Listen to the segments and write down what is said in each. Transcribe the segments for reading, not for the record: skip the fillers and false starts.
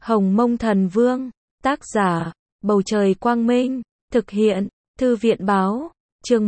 Hồng Mông Thần Vương, tác giả, Bầu Trời Quang Minh, thực hiện, Thư viện Báo, chương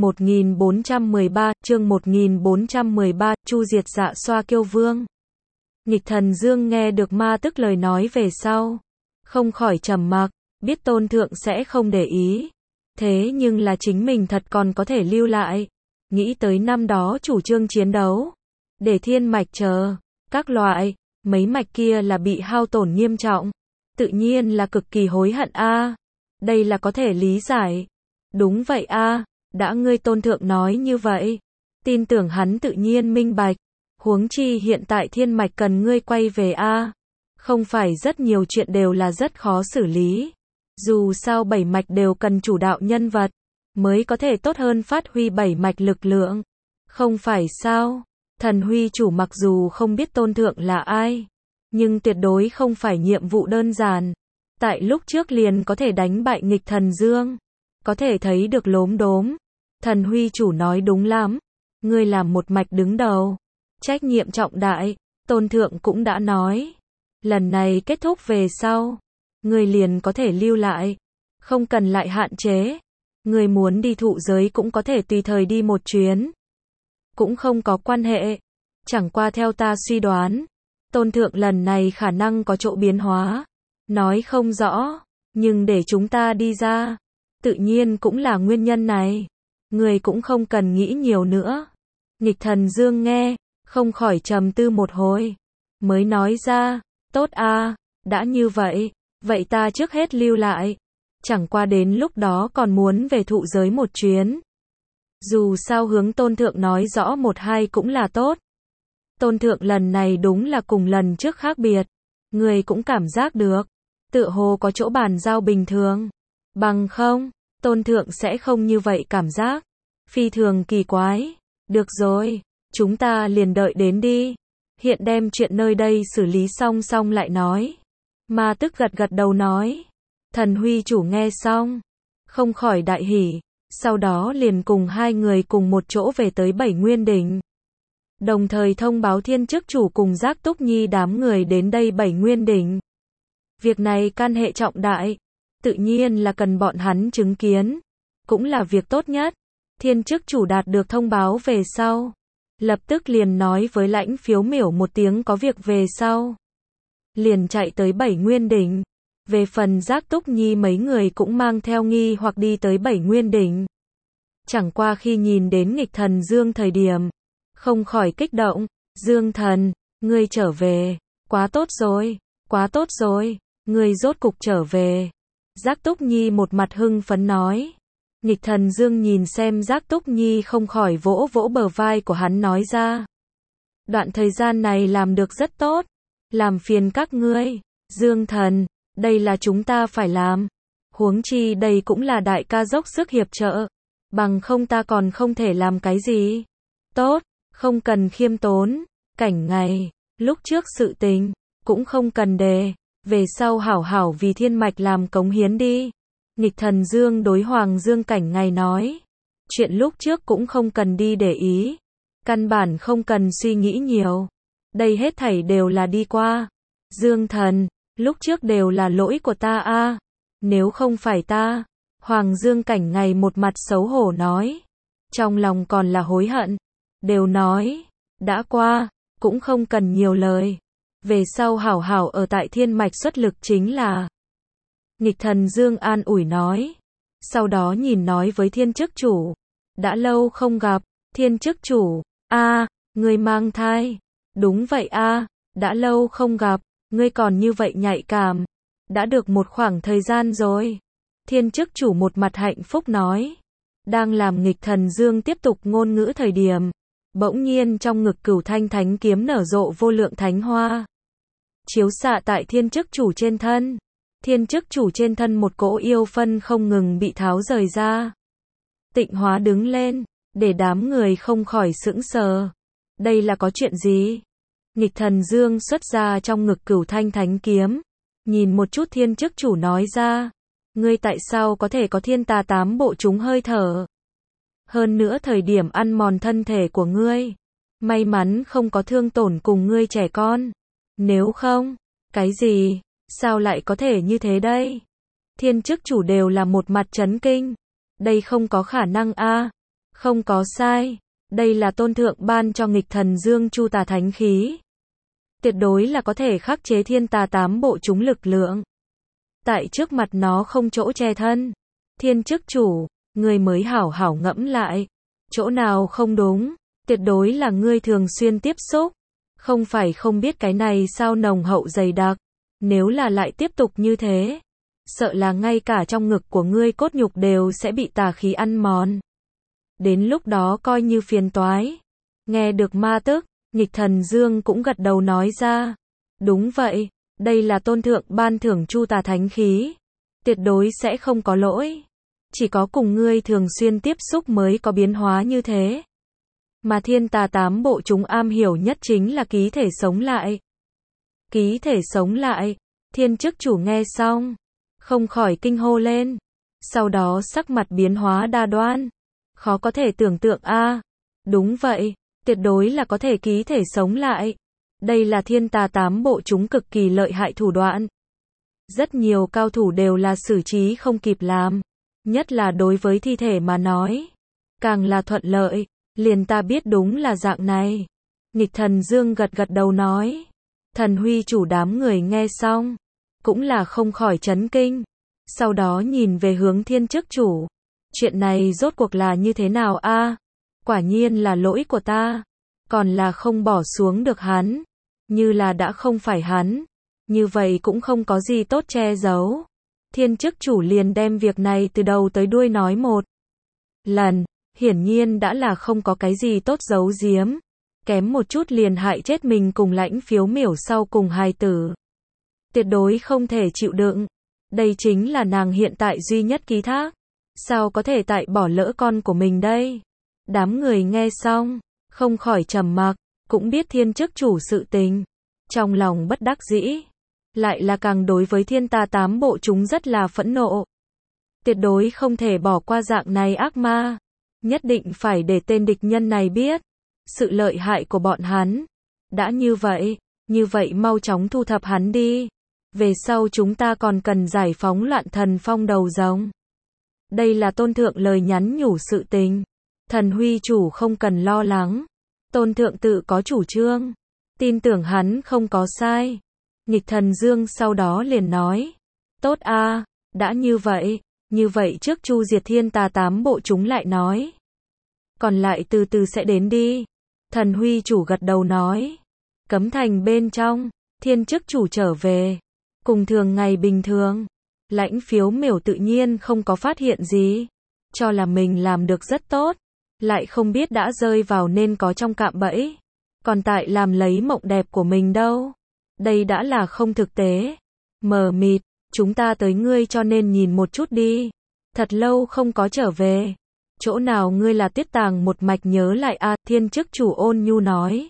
1413, Chu Diệt Dạ Xoa Kiêu Vương. Nghịch Thần Dương nghe được ma tức lời nói về sau, không khỏi trầm mặc, biết Tôn Thượng sẽ không để ý. Thế nhưng là chính mình thật còn có thể lưu lại. Nghĩ tới năm đó chủ trương chiến đấu, để thiên mạch chờ, các loại, mấy mạch kia là bị hao tổn nghiêm trọng. Tự nhiên là cực kỳ hối hận a. Đây là có thể lý giải. Đúng vậy a, đã ngươi Tôn Thượng nói như vậy. Tin tưởng hắn tự nhiên minh bạch. Huống chi hiện tại thiên mạch cần ngươi quay về a. Không phải rất nhiều chuyện đều là rất khó xử lý. Dù sao bảy mạch đều cần chủ đạo nhân vật, mới có thể tốt hơn phát huy bảy mạch lực lượng. Không phải sao? Thần Huy chủ mặc dù không biết Tôn Thượng là ai, nhưng tuyệt đối không phải nhiệm vụ đơn giản. Tại lúc trước liền có thể đánh bại Nghịch Thần Dương, có thể thấy được lốm đốm. Thần Huy chủ nói đúng lắm, ngươi làm một mạch đứng đầu, trách nhiệm trọng đại. Tôn Thượng cũng đã nói, lần này kết thúc về sau, ngươi liền có thể lưu lại, không cần lại hạn chế. Ngươi muốn đi thụ giới cũng có thể tùy thời đi một chuyến, cũng không có quan hệ. Chẳng qua theo ta suy đoán, Tôn Thượng lần này khả năng có chỗ biến hóa, nói không rõ, nhưng để chúng ta đi ra, tự nhiên cũng là nguyên nhân này. Ngươi cũng không cần nghĩ nhiều nữa. Nghịch Thần Dương nghe, không khỏi trầm tư một hồi, mới nói ra, tốt a, đã như vậy, vậy ta trước hết lưu lại. Chẳng qua đến lúc đó còn muốn về thụ giới một chuyến. Dù sao hướng Tôn Thượng nói rõ một hai cũng là tốt. Tôn Thượng lần này đúng là cùng lần trước khác biệt. Người cũng cảm giác được, tựa hồ có chỗ bàn giao bình thường. Bằng không, Tôn Thượng sẽ không như vậy cảm giác. Phi thường kỳ quái. Được rồi, chúng ta liền đợi đến đi. Hiện đem chuyện nơi đây xử lý xong lại nói. Ma tức gật gật đầu nói. Thần Huy chủ nghe xong, không khỏi đại hỉ, sau đó liền cùng hai người cùng một chỗ về tới Bảy Nguyên Đỉnh. Đồng thời thông báo Thiên Chức chủ cùng Giác Túc Nhi đám người đến đây Bảy Nguyên Đỉnh. Việc này can hệ trọng đại, tự nhiên là cần bọn hắn chứng kiến, cũng là việc tốt nhất. Thiên Chức chủ đạt được thông báo về sau, lập tức liền nói với Lãnh Phiếu Miểu một tiếng có việc về sau, liền chạy tới Bảy Nguyên Đỉnh. Về phần Giác Túc Nhi mấy người cũng mang theo nghi hoặc đi tới Bảy Nguyên Đỉnh. Chẳng qua khi nhìn đến Nghịch Thần Dương thời điểm, không khỏi kích động. Dương thần, ngươi trở về, quá tốt rồi, ngươi rốt cục trở về. Giác Túc Nhi một mặt hưng phấn nói. Nghịch Thần Dương nhìn xem Giác Túc Nhi không khỏi vỗ vỗ bờ vai của hắn nói ra. Đoạn thời gian này làm được rất tốt, làm phiền các ngươi. Dương thần, đây là chúng ta phải làm. Huống chi đây cũng là đại ca dốc sức hiệp trợ. Bằng không ta còn không thể làm cái gì. Tốt, không cần khiêm tốn. Cảnh ngày, lúc trước sự tình, cũng không cần đề. Về sau hảo hảo vì thiên mạch làm cống hiến đi. Nghịch Thần Dương đối Hoàng Dương Cảnh ngày nói. Chuyện lúc trước cũng không cần đi để ý. Căn bản không cần suy nghĩ nhiều. Đây hết thảy đều là đi qua. Dương thần, lúc trước đều là lỗi của ta a. Nếu không phải ta, Hoàng Dương Cảnh ngày một mặt xấu hổ nói. Trong lòng còn là hối hận. Đều nói, đã qua, cũng không cần nhiều lời. Về sau hảo hảo ở tại thiên mạch xuất lực chính là. Nghịch Thần Dương an ủi nói. Sau đó nhìn nói với Thiên Chức chủ. Đã lâu không gặp, Thiên Chức chủ, ngươi mang thai. Đúng vậy đã lâu không gặp. Ngươi còn như vậy nhạy cảm. Đã được một khoảng thời gian rồi. Thiên Chức chủ một mặt hạnh phúc nói. Đang làm Nghịch Thần Dương tiếp tục ngôn ngữ thời điểm. Bỗng nhiên trong ngực Cửu Thanh Thánh kiếm nở rộ vô lượng thánh hoa. Chiếu xạ tại Thiên Chức chủ trên thân. Thiên Chức chủ trên thân một cỗ yêu phân không ngừng bị tháo rời ra. Tịnh Hóa đứng lên, để đám người không khỏi sững sờ. Đây là có chuyện gì? Nghịch Thần Dương xuất ra trong ngực Cửu Thanh Thánh kiếm, nhìn một chút Thiên Chức chủ nói ra, ngươi tại sao có thể có thiên tà tám bộ chúng hơi thở? Hơn nữa thời điểm ăn mòn thân thể của ngươi, may mắn không có thương tổn cùng ngươi trẻ con, nếu không, cái gì? Sao lại có thể như thế đây? Thiên chức chủ đều là một mặt chấn kinh. Đây không có khả năng a, không có sai. Đây là tôn thượng ban cho nghịch thần dương chu tà thánh khí. Tuyệt đối là có thể khắc chế thiên tà tám bộ chúng lực lượng. Tại trước mặt nó không chỗ che thân. Thiên chức chủ, ngươi mới hảo hảo ngẫm lại. Chỗ nào không đúng, tuyệt đối là ngươi thường xuyên tiếp xúc. Không phải không biết cái này sao nồng hậu dày đặc. Nếu là lại tiếp tục như thế, sợ là ngay cả trong ngực của ngươi cốt nhục đều sẽ bị tà khí ăn mòn. Đến lúc đó coi như phiền toái. Nghe được ma tức, nghịch thần dương cũng gật đầu nói ra. Đúng vậy, đây là tôn thượng ban thưởng chu tà thánh khí. Tuyệt đối sẽ không có lỗi. Chỉ có cùng ngươi thường xuyên tiếp xúc mới có biến hóa như thế. Mà thiên tà tám bộ chúng am hiểu nhất chính là ký thể sống lại. Ký thể sống lại, thiên chức chủ nghe xong, không khỏi kinh hô lên. Sau đó sắc mặt biến hóa đa đoan. Khó có thể tưởng tượng a. Đúng vậy, tuyệt đối là có thể ký thể sống lại. Đây là thiên tà tám bộ chúng cực kỳ lợi hại thủ đoạn. Rất nhiều cao thủ đều là xử trí không kịp làm. Nhất là đối với thi thể mà nói. Càng là thuận lợi, liền ta biết đúng là dạng này. Nghịch thần dương gật gật đầu nói. Thần huy chủ đám người nghe xong, cũng là không khỏi chấn kinh. Sau đó nhìn về hướng thiên chức chủ. Chuyện này rốt cuộc là như thế nào a? Quả nhiên là lỗi của ta. Còn là không bỏ xuống được hắn. Như là đã không phải hắn. Như vậy cũng không có gì tốt che giấu. Thiên chức chủ liền đem việc này từ đầu tới đuôi nói một lần. Hiển nhiên đã là không có cái gì tốt giấu giếm. Kém một chút liền hại chết mình cùng Lãnh Phiếu Miểu sau cùng hài tử. Tuyệt đối không thể chịu đựng. Đây chính là nàng hiện tại duy nhất ký thác. Sao có thể tại bỏ lỡ con của mình đây? Đám người nghe xong, không khỏi trầm mặc, cũng biết thiên chức chủ sự tình. Trong lòng bất đắc dĩ, lại là càng đối với thiên tà tám bộ chúng rất là phẫn nộ. Tuyệt đối không thể bỏ qua dạng này ác ma. Nhất định phải để tên địch nhân này biết sự lợi hại của bọn hắn. Đã như vậy mau chóng thu thập hắn đi. Về sau chúng ta còn cần giải phóng Loạn Thần Phong đầu rồng. Đây là tôn thượng lời nhắn nhủ sự tình. Thần huy chủ không cần lo lắng. Tôn thượng tự có chủ trương. Tin tưởng hắn không có sai. Nghịch thần dương sau đó liền nói. Tốt a, đã như vậy trước chu diệt thiên tà tám bộ chúng lại nói. Còn lại từ từ sẽ đến đi. Thần huy chủ gật đầu nói. Cấm thành bên trong, thiên chức chủ trở về. Cùng thường ngày bình thường. Lãnh Phiếu Miểu tự nhiên không có phát hiện gì. Cho là mình làm được rất tốt. Lại không biết đã rơi vào nên có trong cạm bẫy. Còn tại làm lấy mộng đẹp của mình đâu. Đây đã là không thực tế. Mờ mịt, chúng ta tới ngươi cho nên nhìn một chút đi. Thật lâu không có trở về. Chỗ nào ngươi là tiết tàng một mạch nhớ lại a, thiên chức chủ ôn nhu nói.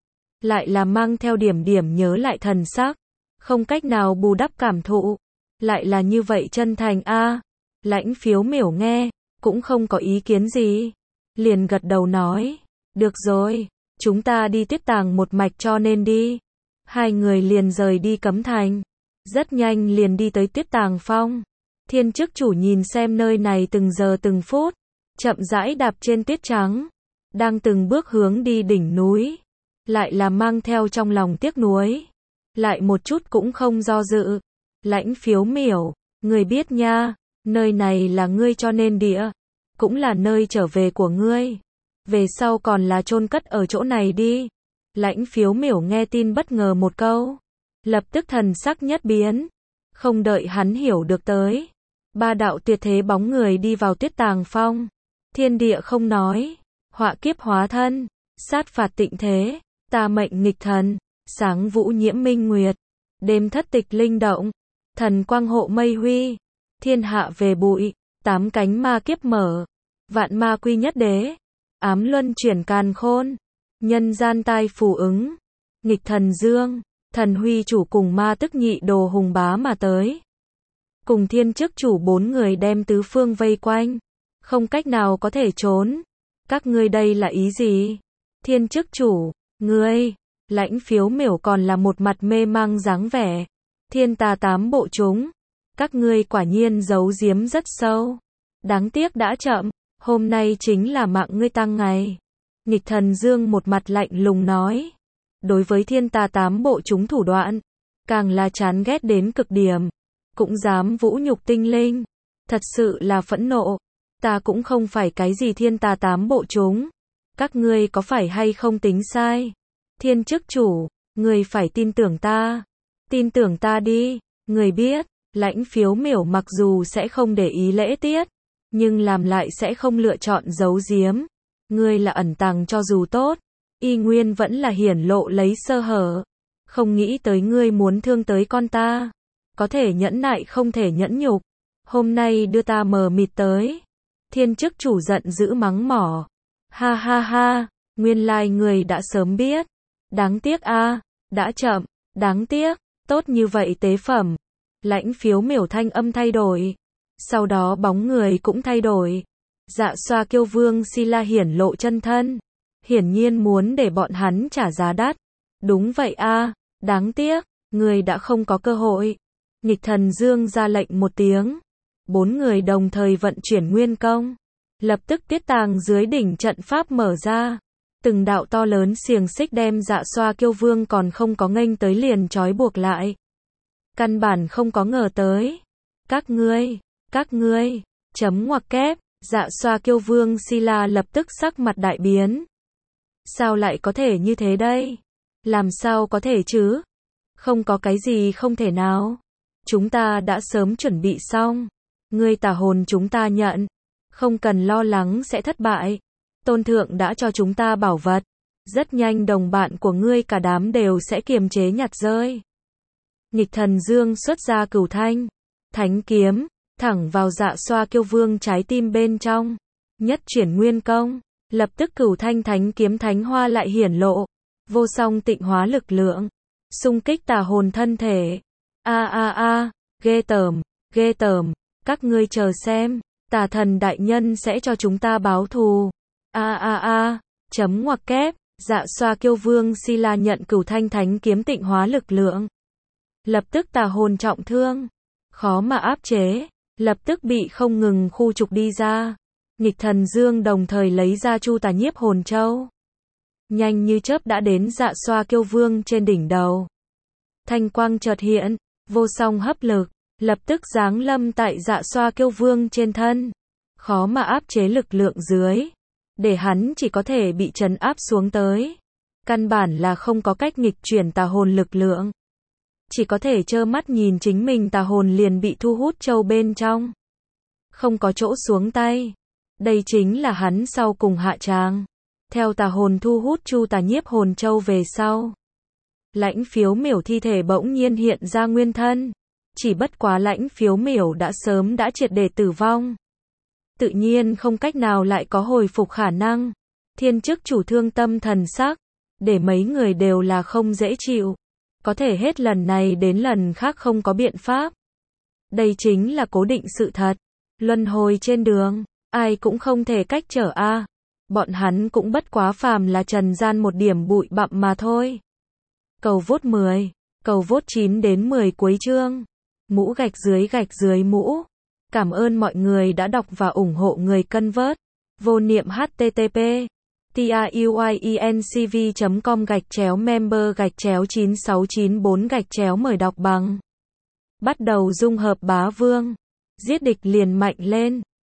Lại là mang theo điểm nhớ lại thần sắc. Không cách nào bù đắp cảm thụ. Lại là như vậy chân thành a. Lãnh Phiếu Miểu nghe, cũng không có ý kiến gì. Liền gật đầu nói. Được rồi, chúng ta đi tiết tàng một mạch cho nên đi. Hai người liền rời đi cấm thành. Rất nhanh liền đi tới tiết tàng phong. Thiên chức chủ nhìn xem nơi này từng giờ từng phút. Chậm rãi đạp trên tuyết trắng. Đang từng bước hướng đi đỉnh núi. Lại là mang theo trong lòng tiếc nuối. Lại một chút cũng không do dự. Lãnh Phiếu Miểu, người biết nha, nơi này là ngươi cho nên địa. Cũng là nơi trở về của ngươi. Về sau còn là chôn cất ở chỗ này đi. Lãnh Phiếu Miểu nghe tin bất ngờ một câu. Lập tức thần sắc nhất biến. Không đợi hắn hiểu được tới. Ba đạo tuyệt thế bóng người đi vào tuyết tàng phong. Thiên địa không nói. Họa kiếp hóa thân. Sát phạt tịnh thế. Tà mệnh nghịch thần. Sáng vũ nhiễm minh nguyệt. Đêm thất tịch linh động. Thần quang hộ mây huy. Thiên hạ về bụi. Tám cánh ma kiếp mở. Vạn ma quy nhất đế. Ám luân chuyển càn khôn. Nhân gian tai phù ứng. Nghịch thần dương. Thần huy chủ cùng ma tức nhị đồ hùng bá mà tới. Cùng thiên chức chủ bốn người đem tứ phương vây quanh. Không cách nào có thể trốn. Các ngươi đây là ý gì? Thiên chức chủ, ngươi. Lãnh Phiếu Miểu còn là một mặt mê mang dáng vẻ. Thiên tà tám bộ chúng, các ngươi quả nhiên giấu giếm rất sâu. Đáng tiếc đã chậm, hôm nay chính là mạng ngươi tang ngày. Nghịch Thần Dương một mặt lạnh lùng nói. Đối với thiên tà tám bộ chúng thủ đoạn, càng là chán ghét đến cực điểm. Cũng dám vũ nhục tinh linh. Thật sự là phẫn nộ. Ta cũng không phải cái gì thiên tà tám bộ chúng. Các ngươi có phải hay không tính sai? Thiên chức chủ, ngươi phải tin tưởng ta. Tin tưởng ta đi. Ngươi biết, Lãnh Phiếu Miểu mặc dù sẽ không để ý lễ tiết, nhưng làm lại sẽ không lựa chọn giấu giếm. Ngươi là ẩn tàng cho dù tốt, y nguyên vẫn là hiển lộ lấy sơ hở. Không nghĩ tới ngươi muốn thương tới con ta. Có thể nhẫn nại không thể nhẫn nhục. Hôm nay đưa ta mờ mịt tới. Thiên chức chủ giận dữ mắng mỏ. Ha ha ha, nguyên lai người đã sớm biết. Đáng tiếc a, đã chậm, đáng tiếc, tốt như vậy tế phẩm. Lãnh Phiếu Miểu thanh âm thay đổi. Sau đó bóng người cũng thay đổi. Dạ Xoa Kiêu Vương Sila hiển lộ chân thân. Hiển nhiên muốn để bọn hắn trả giá đắt. Đúng vậy a, đáng tiếc, người đã không có cơ hội. Nghịch Thần Dương ra lệnh một tiếng. 4 người đồng thời vận chuyển nguyên công. Lập tức tiết tàng dưới đỉnh trận pháp mở ra. Từng đạo to lớn xiềng xích đem Dạ Xoa Kiêu Vương còn không có nghênh tới liền trói buộc lại. Căn bản không có ngờ tới. Các ngươi, chấm ngoặc kép, Dạ Xoa Kiêu Vương Sila lập tức sắc mặt đại biến. Sao lại có thể như thế đây? Làm sao có thể chứ? Không có cái gì không thể nào. Chúng ta đã sớm chuẩn bị xong. Ngươi tà hồn chúng ta nhận. Không cần lo lắng sẽ thất bại. Tôn thượng đã cho chúng ta bảo vật. Rất nhanh đồng bạn của ngươi cả đám đều sẽ kiềm chế nhặt rơi. Nghịch Thần Dương xuất ra Cửu Thanh Thánh Kiếm, thẳng vào Dạ Xoa Kiêu Vương trái tim bên trong. Nhất chuyển nguyên công, lập tức Cửu Thanh Thánh Kiếm thánh hoa lại hiển lộ. Vô song tịnh hóa lực lượng, xung kích tà hồn thân thể. Ghê tởm, các ngươi chờ xem, tà thần đại nhân sẽ cho chúng ta báo thù. Chấm ngoặc kép, Dạ Xoa Kiêu Vương Sila nhận Cửu Thanh Thánh Kiếm tịnh hóa lực lượng. Lập tức tà hồn trọng thương, khó mà áp chế, lập tức bị không ngừng khu trục đi ra. Nghịch Thần Dương đồng thời lấy ra Chu Tà Nhiếp Hồn Châu. Nhanh như chớp đã đến Dạ Xoa Kiêu Vương trên đỉnh đầu. Thanh quang chợt hiện, vô song hấp lực, lập tức giáng lâm tại Dạ Xoa Kiêu Vương trên thân. Khó mà áp chế lực lượng dưới, để hắn chỉ có thể bị trấn áp xuống tới. Căn bản là không có cách nghịch chuyển tà hồn lực lượng. Chỉ có thể trơ mắt nhìn chính mình tà hồn liền bị thu hút châu bên trong. Không có chỗ xuống tay. Đây chính là hắn sau cùng hạ tràng. Theo tà hồn thu hút Chu Tà Nhiếp Hồn Châu về sau. Lãnh Phiếu Miểu thi thể bỗng nhiên hiện ra nguyên thân. Chỉ bất quá Lãnh Phiếu Miểu đã sớm đã triệt để tử vong. Tự nhiên không cách nào lại có hồi phục khả năng. Thiên chức chủ thương tâm thần sắc. Để mấy người đều là không dễ chịu. Có thể hết lần này đến lần khác không có biện pháp. Đây chính là cố định sự thật. Luân hồi trên đường, ai cũng không thể cách trở a. Bọn hắn cũng bất quá phàm là trần gian một điểm bụi bặm mà thôi. Cầu vote 10, cầu vote 9 đến 10 cuối chương. Mũ gạch dưới mũ. Cảm ơn mọi người đã đọc và ủng hộ người cân vớt. Vô niệm http truyencv.com/member/9694 mời đọc bằng. Bắt đầu dung hợp bá vương. Giết địch liền mạnh lên.